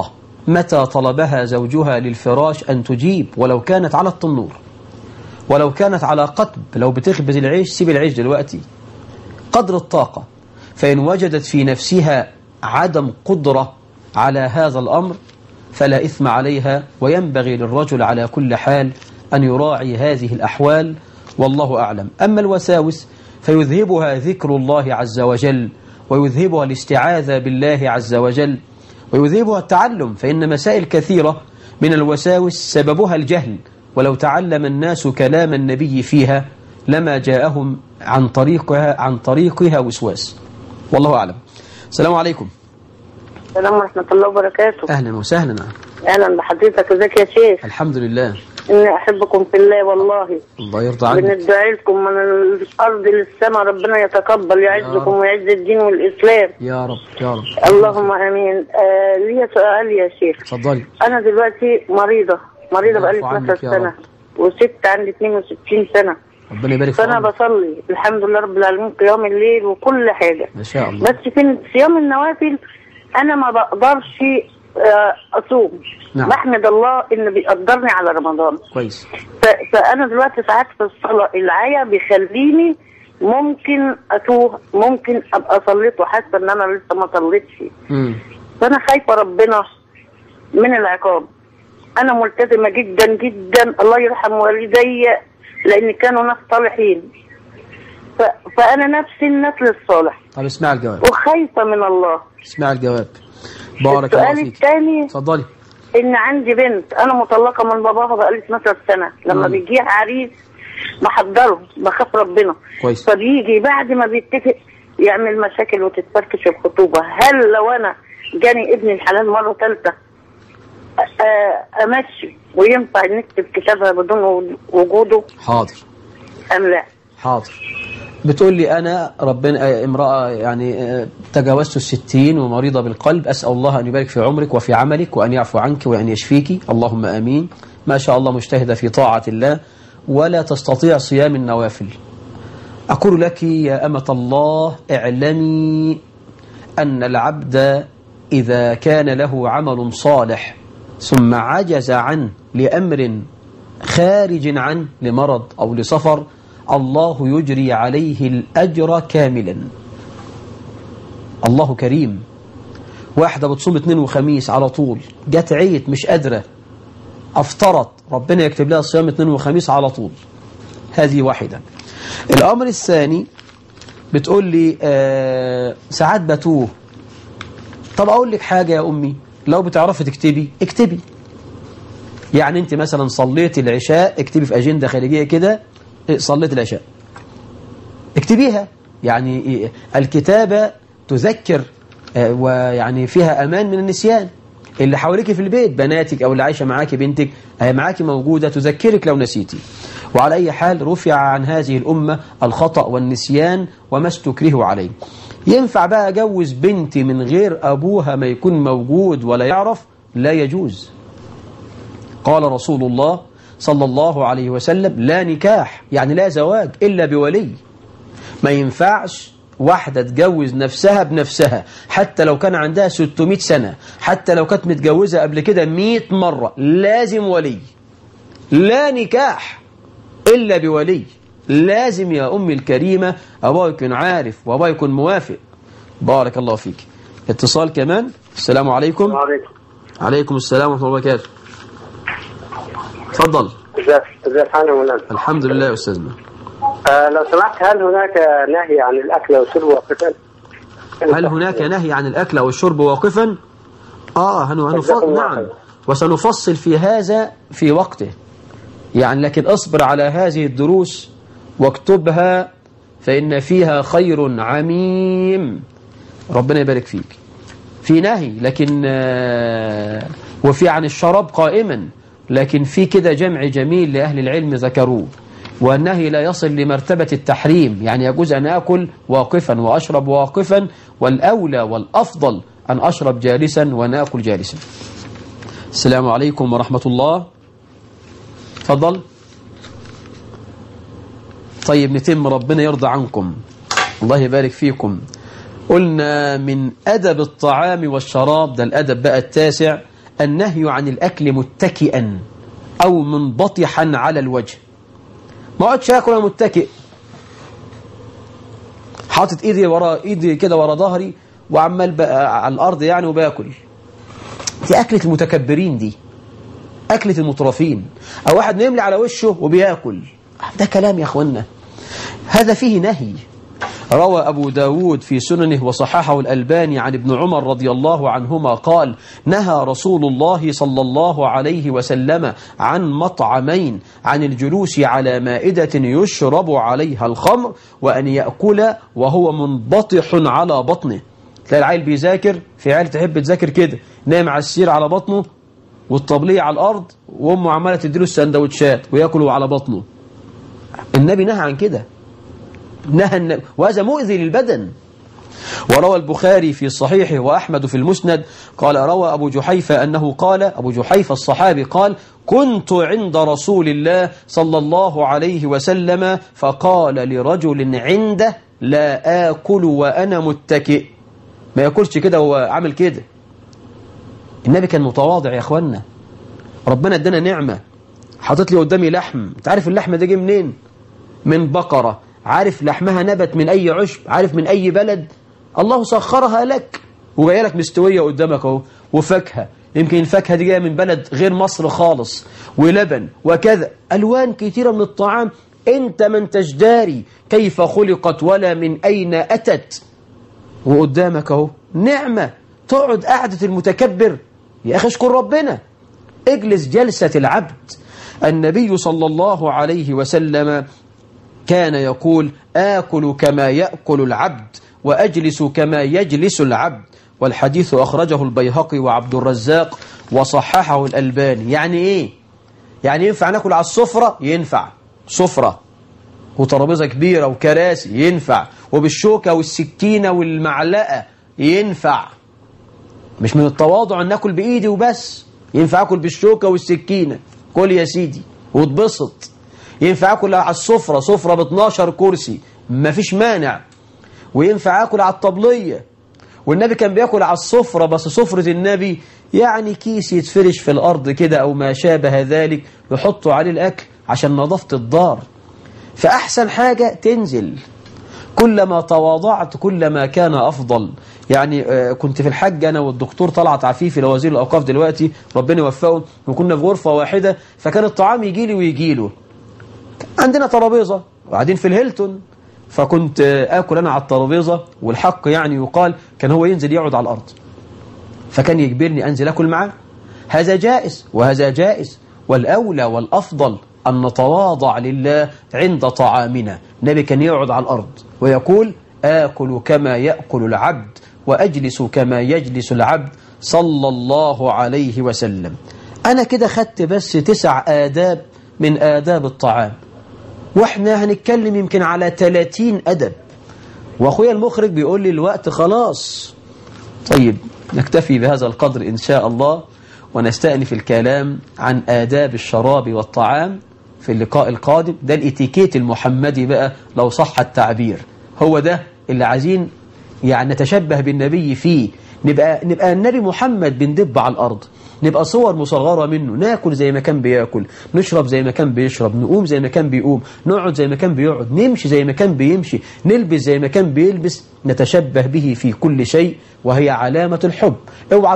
متى طلبها زوجها للفراش أن تجيب ولو كانت على التنور، ولو كانت على قطب، لو بتخبز العيش سيب العيش دلوقتي قدر الطاقة. فإن وجدت في نفسها عدم قدرة على هذا الأمر فلا إثم عليها، وينبغي للرجل على كل حال أن يراعي هذه الأحوال، والله أعلم. أما الوساوس فيذهبها ذكر الله عز وجل، ويذهبها الاستعاذة بالله عز وجل، ويذهبها التعلم، فإن مسائل كثيرة من الوساوس سببها الجهل، ولو تعلم الناس كلام النبي فيها لما جاءهم عن طريقها وسواس، والله أعلم. السلام عليكم. السلام ورحمة الله وبركاته. أهلا وسهلا. أهلا بحضرتك، ازيك يا شيخ؟ الحمد لله. إني أحبكم في الله والله. الله يرضى عنك. بندعي لكم من الأرض للسماء، ربنا يتقبل، يعزكم ويعز الدين والإسلام يا رب يا رب. اللهم آمين. لي سؤال يا شيخ. اتفضلي. أنا دلوقتي مريضة بقالي 12 سنة، وست عندي 62 سنة. ربنا يبارك فيك. فأنا بصلي الحمد لله رب العالمين قيام الليل وكل حاجة ما شاء الله. بس في صيام النوافل أنا ما بقدرش أصوم. نعم. بحمد الله إنه بيقدرني على رمضان. كويس. فأنا دلوقتي ساعات في الصلاة العيا بيخليني ممكن أتوه، ممكن أبقى صليت وحاسة إن أنا لسه ما صليتش. فأنا خايفة ربنا من العقاب. أنا ملتزمة جدا جدا، الله يرحم والدي لأن كانوا ناس صالحين، فأنا نفسي النسل الصالح. طب اسمع الجواب. وخايفة من الله. اسمع الجواب. بارك الله فيك. السؤال الثاني، اتفضلي. إن عندي بنت أنا مطلقة من باباها بقالي 12 سنة، لما بيجي عريس بحضره، بخاف ربنا. كويس. فبيجي بعد ما بيتفق يعمل مشاكل وتتفركش الخطوبة. هل لو أنا جاني ابن الحلال مرة ثالثة أمشي وينفع نكتب كتابها بدون وجوده؟ حاضر. أم لا؟ حاضر. بتقول لي أنا ربنا امرأة يعني تجاوزت 60 ومريضة بالقلب، أسأل الله أن يبارك في عمرك وفي عملك وأن يعفو عنك وأن يشفيك، اللهم آمين. ما شاء الله مجتهدة في طاعة الله ولا تستطيع صيام النوافل. أقول لك يا أمة الله اعلمي أن العبد إذا كان له عمل صالح ثم عجز عنه لأمر خارج عنه، لمرض أو لسفر، الله يجري عليه الأجر كاملا. الله كريم. واحدة بتصوم اثنين وخميس على طول، جت عيت مش قادرة، أفطرت، ربنا يكتب لها صيام اثنين وخميس على طول. هذه واحدة. الأمر الثاني بتقول لي ساعات بتوه. طب أقول لك حاجة يا أمي، لو بتعرفي تكتبي اكتبي. يعني أنت مثلا صليت العشاء، اكتبي في أجندة خارجية كده صليت العشاء، اكتبيها. يعني الكتابة تذكر ويعني فيها أمان من النسيان. اللي حواليك في البيت، بناتك أو اللي عايشة معاك، بنتك هي معاك موجودة تذكرك لو نسيتي. وعلى أي حال رفع عن هذه الأمة الخطأ والنسيان وما استكرهوا عليه. ينفع بقى أجوز بنتي من غير أبوها ما يكون موجود ولا يعرف؟ لا يجوز. قال رسول الله صلى الله عليه وسلم لا نكاح، يعني لا زواج إلا بولي. ما ينفعش واحدة تجوز نفسها بنفسها حتى لو كان عندها 600 سنة، حتى لو كانت متجوزة قبل كده 100 مرة، لازم ولي. لا نكاح إلا بولي. لازم يا أمي الكريمة أبوها يكون عارف وأبوها يكون موافق. بارك الله فيك. اتصال كمان. السلام عليكم. عليكم السلام ورحمة الله وبركاته. تفضل. ازيك حالك يا مولانا؟ الحمد لله يا أستاذنا. لو سمحت، هل هناك نهي عن الأكل والشرب واقفا؟ هل هناك نهي عن الأكل والشرب واقفا؟ نعم، وسنفصل في هذا في وقته يعني، لكن اصبر على هذه الدروس واكتبها فإن فيها خير عميم. ربنا يبارك فيك. في نهي لكن وفي عن الشراب قائما، لكن في كده جمع جميل لأهل العلم ذكروه. والنهي لا يصل لمرتبة التحريم، يعني يجوز أن أكل واقفا وأشرب واقفا، والأولى والأفضل أن أشرب جالسا وأنا أكل جالسا. السلام عليكم ورحمة الله. تفضل. طيب نتم، ربنا يرضى عنكم، الله يبارك فيكم. قلنا من أدب الطعام والشراب، ده الأدب بقى التاسع، النهي عن الأكل متكئا أو منبطحا على الوجه. ما اقعدش اكل وانا متكئ حاطط ايدي كده ورا ظهري وعمال بقى على الارض يعني وباكل. دي اكله المتكبرين، دي اكله المترفين. او واحد نملي على وشه وبياكل، ده كلام يا اخوانا، هذا فيه نهي. روى أبو داود في سننه وصححه الألباني عن ابن عمر رضي الله عنهما قال: نهى رسول الله صلى الله عليه وسلم عن مطعمين: عن الجلوس على مائدة يشرب عليها الخمر، وأن يأكل وهو منبطح على بطنه. تلاقي العيل بيذاكر، في عيال تحب تذاكر كده، نايم على السرير على بطنه والطبلية على الأرض وأمه عمالة تديله السندوتشات ويأكله على بطنه. النبي نهى عن كده، نهى، وهذا مؤذي للبدن. وروى البخاري في صحيحه وأحمد في المسند قال: روى أبو جحيفة أنه قال، أبو جحيفة الصحابي قال: كنت عند رسول الله صلى الله عليه وسلم فقال لرجل عنده: لا آكل وأنا متكئ. ما يأكلش كده هو عامل كده. النبي كان متواضع يا أخوانا. ربنا ادانا نعمة، حاطط لي قدامي لحم. انت عارف اللحمة ده جه منين؟ من بقرة. عارف لحمها نبت من أي عشب، عارف من أي بلد. الله سخرها لك وجايه لك مستوية قدامك اهو، وفاكهة، يمكن الفاكهة دي جاية من بلد غير مصر خالص، ولبن وكذا، ألوان كثيرة من الطعام. أنت ما انتش داري كيف خلقت ولا من أين أتت، وقدامك اهو نعمة. تقعد قعدة المتكبر؟ يا أخي اشكر ربنا، اجلس جلسة العبد. النبي صلى الله عليه وسلم كان يقول: آكل كما يأكل العبد وأجلس كما يجلس العبد. والحديث أخرجه البيهقي وعبد الرزاق وصححه الألباني. يعني إيه؟ يعني ينفع ناكل على السفرة؟ ينفع، سفرة وترابيزة كبيرة وكراسي ينفع، وبالشوكة والسكينة والمعلقة ينفع. مش من التواضع أن ناكل بإيدي وبس، ينفع أكل بالشوكة والسكينة، كل يا سيدي وتبسط. ينفع أكل على السفرة، سفرة ب12 كرسي، مفيش مانع. وينفع أكل على الطبلية. والنبي كان بيأكل على السفرة، بس سفرة النبي يعني كيس يتفرش في الأرض كده أو ما شابه ذلك، يحطوا عليه الأكل عشان نظافة الدار. فأحسن حاجة تنزل. كلما تواضعت كلما كان أفضل. يعني كنت في الحج أنا والدكتور طلعت عفيفي لوزير الأوقاف دلوقتي ربنا يوفقه، وكنا في غرفة واحدة، فكان الطعام يجي لي ويجي له. عندنا ترابيزة وقاعدين في الهيلتون، فكنت آكل أنا على الترابيزة، والحق يعني يقال كان هو ينزل يقعد على الأرض، فكان يجبرني أنزل أكل معه. هذا جائز وهذا جائز، والأولى والأفضل أن نتواضع لله عند طعامنا. النبي كان يقعد على الأرض ويقول: آكل كما يأكل العبد وأجلس كما يجلس العبد، صلى الله عليه وسلم. أنا كده خدت بس 9 آداب من آداب الطعام، وإحنا هنتكلم يمكن على 30 أدب، وأخويا المخرج بيقول لي الوقت خلاص. طيب نكتفي بهذا القدر إن شاء الله، ونستأنف الكلام عن آداب الشراب والطعام في اللقاء القادم. ده الاتيكيت المحمدي بقى لو صح التعبير، هو ده اللي عايزين يعني نتشبه بالنبي فيه. نبقى النبي محمد بندب على الأرض، نبقى صور مصغرة منه، ناكل زي ما كان بياكل، نشرب زي ما كان بيشرب، نقوم زي ما كان بيقوم، نقعد زي ما كان بيقعد، نمشي زي ما كان بيمشي، نلبس زي ما كان بيلبس، نتشبه به في كل شيء، وهي علامة الحب. اوعى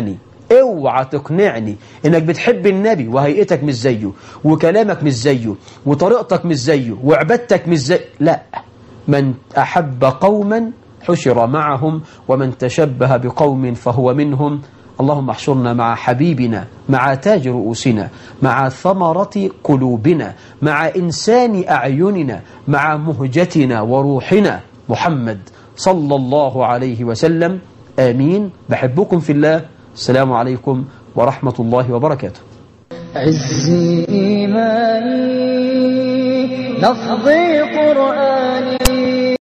تقنعني انك بتحب النبي وهيئتك مش زيه، وكلامك مش زيه، وطريقتك مش زيه، وعبادتك مش زيه. لا، من أحب قوما حشر معهم، ومن تشبه بقوم فهو منهم. اللهم احشرنا مع حبيبنا، مع تاج رؤوسنا، مع ثمرة قلوبنا، مع إنسان أعيننا، مع مهجتنا وروحنا، محمد صلى الله عليه وسلم. آمين. بحبكم في الله. السلام عليكم ورحمة الله وبركاته. عزي إيماني لفظي قرآني